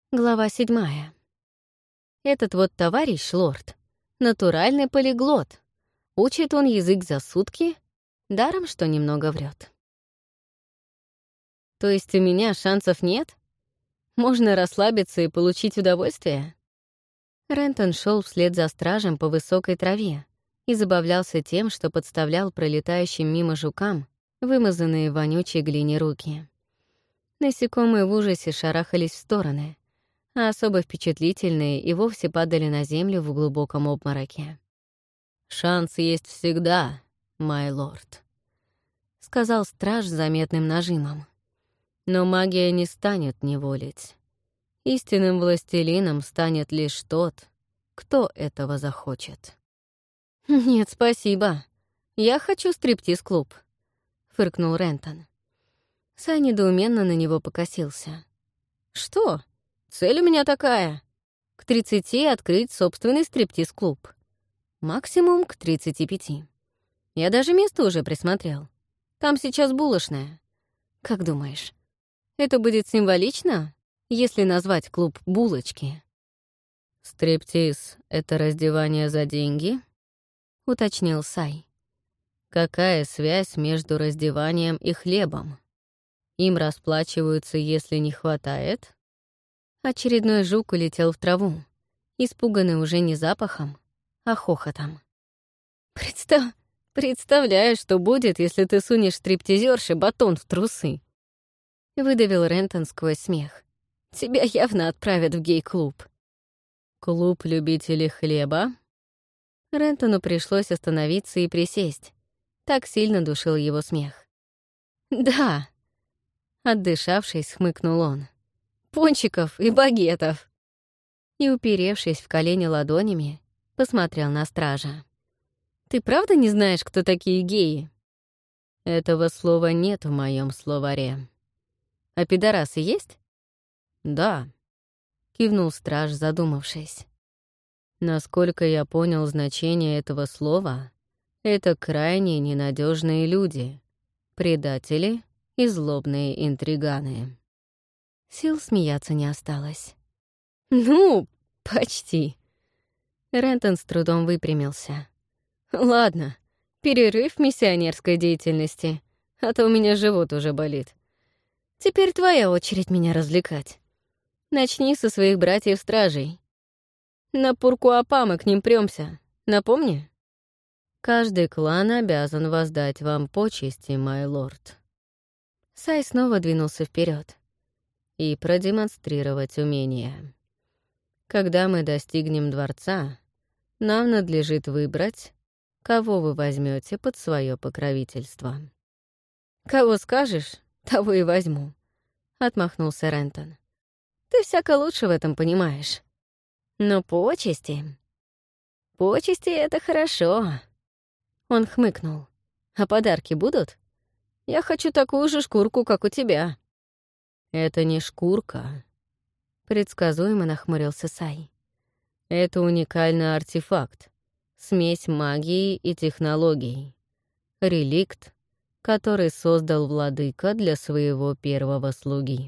Глава 7. Этот вот товарищ, лорд, натуральный полиглот. Учит он язык за сутки, даром, что немного врет. То есть у меня шансов нет? Можно расслабиться и получить удовольствие? Рентон шел вслед за стражем по высокой траве и забавлялся тем, что подставлял пролетающим мимо жукам вымазанные в вонючей глине руки. Насекомые в ужасе шарахались в стороны, а особо впечатлительные и вовсе падали на землю в глубоком обмороке. «Шанс есть всегда, май лорд», — сказал страж с заметным нажимом. «Но магия не станет неволить. Истинным властелином станет лишь тот, кто этого захочет». «Нет, спасибо. Я хочу стриптиз-клуб», — фыркнул Рентон. Сай недоуменно на него покосился. «Что? Цель у меня такая. К 30 открыть собственный стриптиз-клуб. Максимум к 35. Я даже место уже присмотрел. Там сейчас булочная. Как думаешь, это будет символично, если назвать клуб «Булочки»?» «Стриптиз — это раздевание за деньги?» — уточнил Сай. «Какая связь между раздеванием и хлебом? Им расплачиваются, если не хватает?» Очередной жук улетел в траву, испуганный уже не запахом, а хохотом. «Представляю, что будет, если ты сунешь стриптизерше батон в трусы!» — выдавил Рентон сквозь смех. «Тебя явно отправят в гей-клуб». «Клуб любителей хлеба?» Рентону пришлось остановиться и присесть. Так сильно душил его смех. «Да!» — отдышавшись, хмыкнул он. «Пончиков и багетов!» И, уперевшись в колени ладонями, посмотрел на стража. «Ты правда не знаешь, кто такие геи?» «Этого слова нет в моем словаре». «А пидорасы есть?» «Да», — кивнул страж, задумавшись. «Насколько я понял значение этого слова, это крайне ненадежные люди, предатели и злобные интриганы». Сил смеяться не осталось. «Ну, почти». Рентон с трудом выпрямился. «Ладно, перерыв в миссионерской деятельности, а то у меня живот уже болит. Теперь твоя очередь меня развлекать. Начни со своих братьев-стражей. На Пуркуапа мы к ним прёмся, напомни?» «Каждый клан обязан воздать вам почести, май лорд». Сай снова двинулся вперед. «И продемонстрировать умения. Когда мы достигнем дворца, нам надлежит выбрать, кого вы возьмете под свое покровительство». «Кого скажешь, того и возьму», — отмахнулся Рентон. «Ты всяко лучше в этом понимаешь. Но почести... Почести — это хорошо». Он хмыкнул. «А подарки будут? Я хочу такую же шкурку, как у тебя». «Это не шкурка», — предсказуемо нахмурился Сай. «Это уникальный артефакт, смесь магии и технологий, реликт, который создал владыка для своего первого слуги».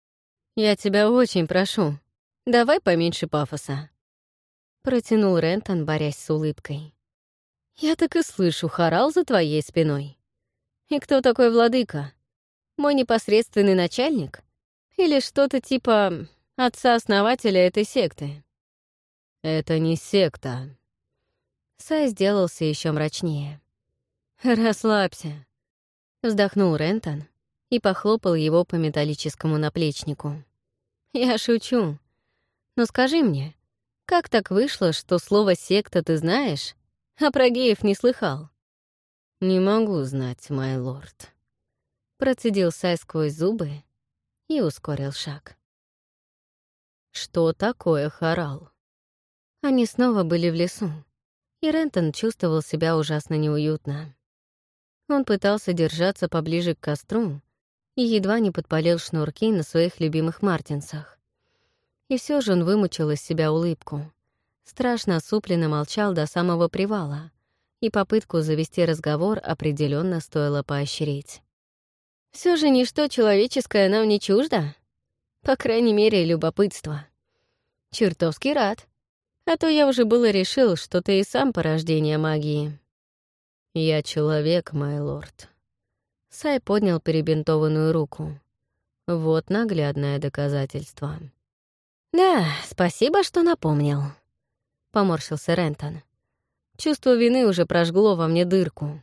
«Я тебя очень прошу, давай поменьше пафоса», — протянул Рентон, борясь с улыбкой. «Я так и слышу хорал за твоей спиной. И кто такой владыка? Мой непосредственный начальник? Или что-то типа отца-основателя этой секты?» «Это не секта». Сай сделался еще мрачнее. «Расслабься», — вздохнул Рентон и похлопал его по металлическому наплечнику. «Я шучу. Но скажи мне, как так вышло, что слово «секта» ты знаешь, а про геев не слыхал?» «Не могу знать, май лорд», — процедил Сай сквозь зубы и ускорил шаг. «Что такое хорал?» Они снова были в лесу, и Рентон чувствовал себя ужасно неуютно. Он пытался держаться поближе к костру и едва не подпалил шнурки на своих любимых мартинсах. И все же он вымучил из себя улыбку. Страшно осупленно молчал до самого привала, и попытку завести разговор определенно стоило поощрить. Все же ничто человеческое нам не чуждо. По крайней мере, любопытство. Чертовски рад. А то я уже было решил, что ты и сам порождение магии. Я человек, мой лорд. Сай поднял перебинтованную руку. Вот наглядное доказательство. Да, спасибо, что напомнил. Поморщился Рентон. Чувство вины уже прожгло во мне дырку.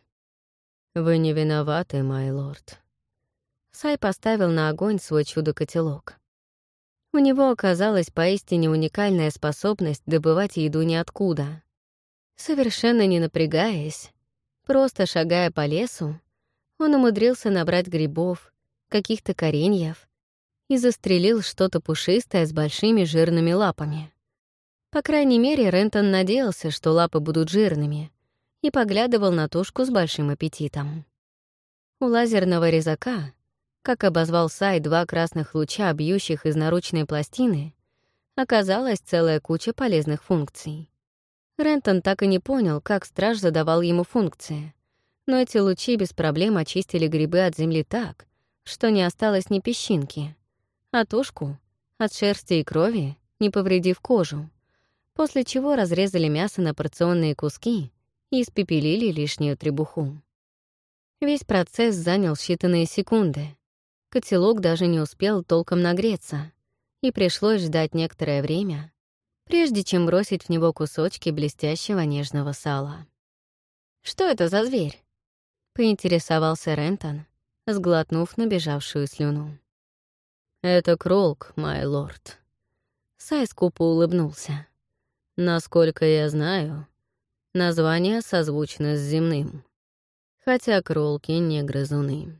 Вы не виноваты, мой лорд. Сай поставил на огонь свой чудо-котелок. У него оказалась поистине уникальная способность добывать еду ниоткуда. Совершенно не напрягаясь, просто шагая по лесу, он умудрился набрать грибов, каких-то кореньев и застрелил что-то пушистое с большими жирными лапами. По крайней мере, Рентон надеялся, что лапы будут жирными, и поглядывал на тушку с большим аппетитом. У лазерного резака, как обозвал Сай 2 красных луча, бьющих из наручной пластины, оказалась целая куча полезных функций. Рентон так и не понял, как страж задавал ему функции, но эти лучи без проблем очистили грибы от земли так, что не осталось ни песчинки, а тушку — от шерсти и крови, не повредив кожу, после чего разрезали мясо на порционные куски и испепелили лишнюю требуху. Весь процесс занял считанные секунды. Котелок даже не успел толком нагреться, и пришлось ждать некоторое время, прежде чем бросить в него кусочки блестящего нежного сала. «Что это за зверь?» — поинтересовался Рентон, сглотнув набежавшую слюну. «Это кролк, мой лорд». Сай скупо улыбнулся. «Насколько я знаю, название созвучно с земным, хотя кролки не грызуны».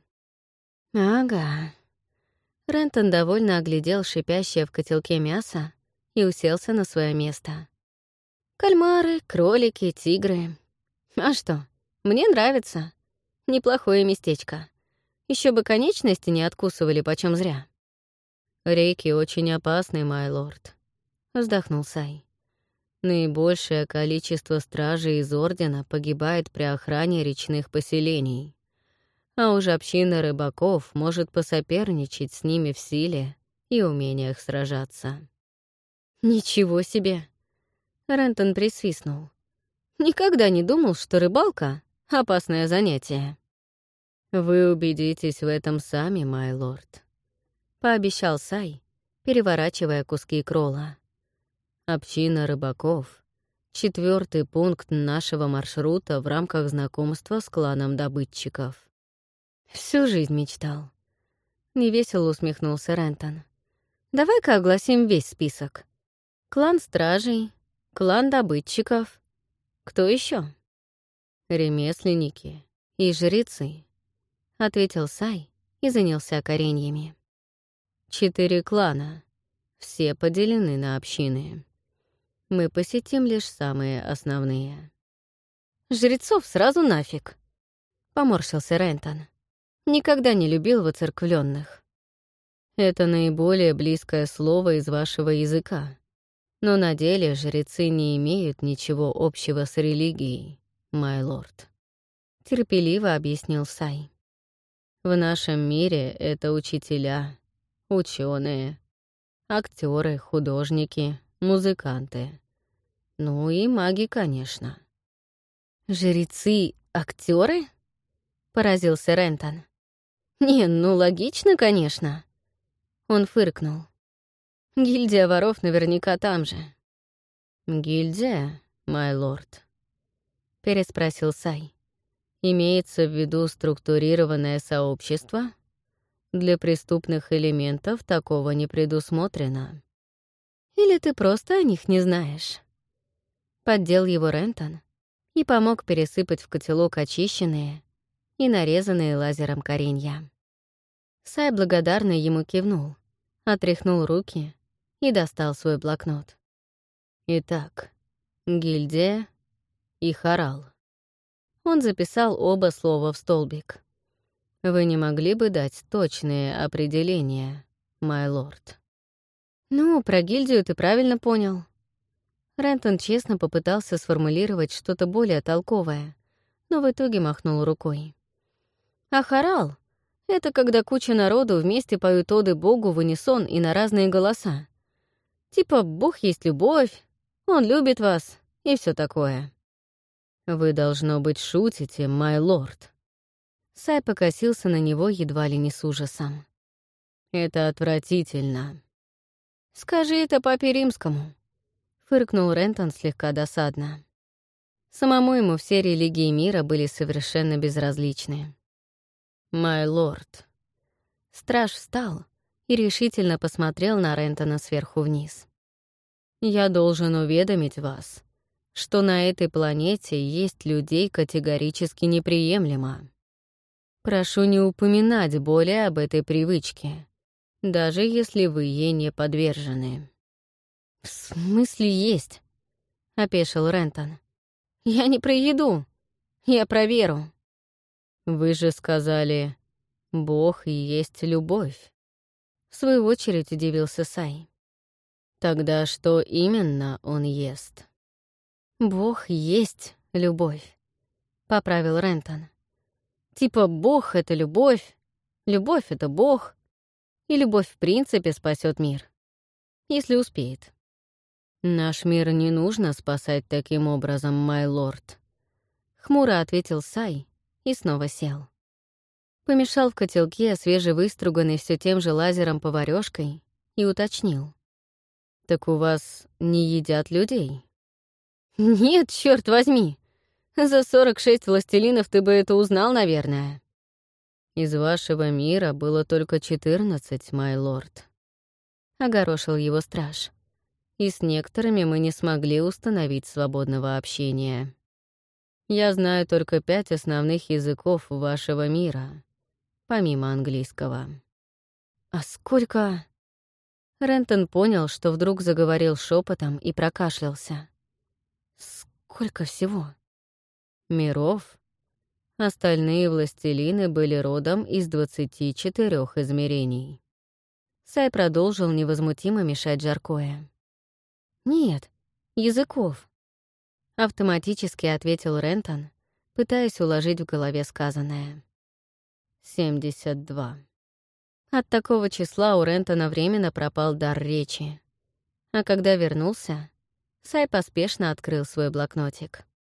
«Ага». Рентон довольно оглядел шипящее в котелке мясо и уселся на свое место. «Кальмары, кролики, тигры. А что, мне нравится. Неплохое местечко. Еще бы конечности не откусывали почем зря». «Реки очень опасны, мой лорд», — вздохнул Сай. «Наибольшее количество стражей из Ордена погибает при охране речных поселений. А уж община рыбаков может посоперничать с ними в силе и умениях сражаться». «Ничего себе!» Рентон присвистнул. «Никогда не думал, что рыбалка — опасное занятие». «Вы убедитесь в этом сами, мой лорд», — пообещал Сай, переворачивая куски крола. «Община рыбаков — 4-й пункт нашего маршрута в рамках знакомства с кланом добытчиков». Всю жизнь мечтал. Невесело усмехнулся Рентон. Давай-ка огласим весь список. Клан стражей, клан добытчиков. Кто еще? «Ремесленники и жрецы», — ответил Сай и занялся кореньями. 4 клана, все поделены на общины. Мы посетим лишь самые основные. «Жрецов сразу нафиг», — поморщился Рентон. Никогда не любил воцерквленных. Это наиболее близкое слово из вашего языка. Но на деле жрецы не имеют ничего общего с религией, мой лорд. Терпеливо объяснил Сай. В нашем мире это учителя, ученые, актеры, художники, музыканты. Ну и маги, конечно. «Жрецы — актеры?» — поразился Рентон. «Не, ну логично, конечно». Он фыркнул. «Гильдия воров наверняка там же». «Гильдия, мой лорд?» — переспросил Сай. «Имеется в виду структурированное сообщество? Для преступных элементов такого не предусмотрено». «Или ты просто о них не знаешь?» Поддел его Рентон и помог пересыпать в котелок очищенные и нарезанные лазером коренья. Сай благодарно ему кивнул, отряхнул руки и достал свой блокнот. «Итак, гильдия и хорал». Он записал оба слова в столбик. «Вы не могли бы дать точные определения, мой лорд?» «Ну, про гильдию ты правильно понял». Рентон честно попытался сформулировать что-то более толковое, но в итоге махнул рукой. «А хорал Это когда куча народу вместе поют оды Богу в унисон и на разные голоса. Типа «Бог есть любовь», «Он любит вас» и все такое. Вы, должно быть, шутите, май лорд. Сай покосился на него едва ли не с ужасом. Это отвратительно. «Скажи это папе римскому», — фыркнул Рентон слегка досадно. Самому ему все религии мира были совершенно безразличны. «Май лорд». Страж встал и решительно посмотрел на Рентона сверху вниз. «Я должен уведомить вас, что на этой планете есть людей категорически неприемлемо. Прошу не упоминать более об этой привычке, даже если вы ей не подвержены». «В смысле есть?» — опешил Рентон. «Я не про еду. Я про веру». «Вы же сказали, Бог и есть любовь». В свою очередь удивился Сай. «Тогда что именно он ест?» «Бог есть любовь», — поправил Рентон. «Типа Бог — это любовь, любовь — это Бог, и любовь в принципе спасет мир. Если успеет». «Наш мир не нужно спасать таким образом, май лорд», — хмуро ответил Сай и снова сел. Помешал в котелке свежевыструганный все тем же лазером поварёшкой и уточнил. «Так у вас не едят людей?» «Нет, черт возьми! За 46 властелинов ты бы это узнал, наверное». «Из вашего мира было только 14, май лорд», — огорошил его страж. «И с некоторыми мы не смогли установить свободного общения. Я знаю только 5 основных языков вашего мира, помимо английского». «А сколько...» Рентон понял, что вдруг заговорил шепотом и прокашлялся. «Сколько всего?» «Миров? Остальные властелины были родом из 24 измерений». Сай продолжил невозмутимо мешать жаркое. «Нет, языков», — автоматически ответил Рентон, пытаясь уложить в голове сказанное. 72. От такого числа у Рентона временно пропал дар речи. А когда вернулся, Сай поспешно открыл свой блокнотик.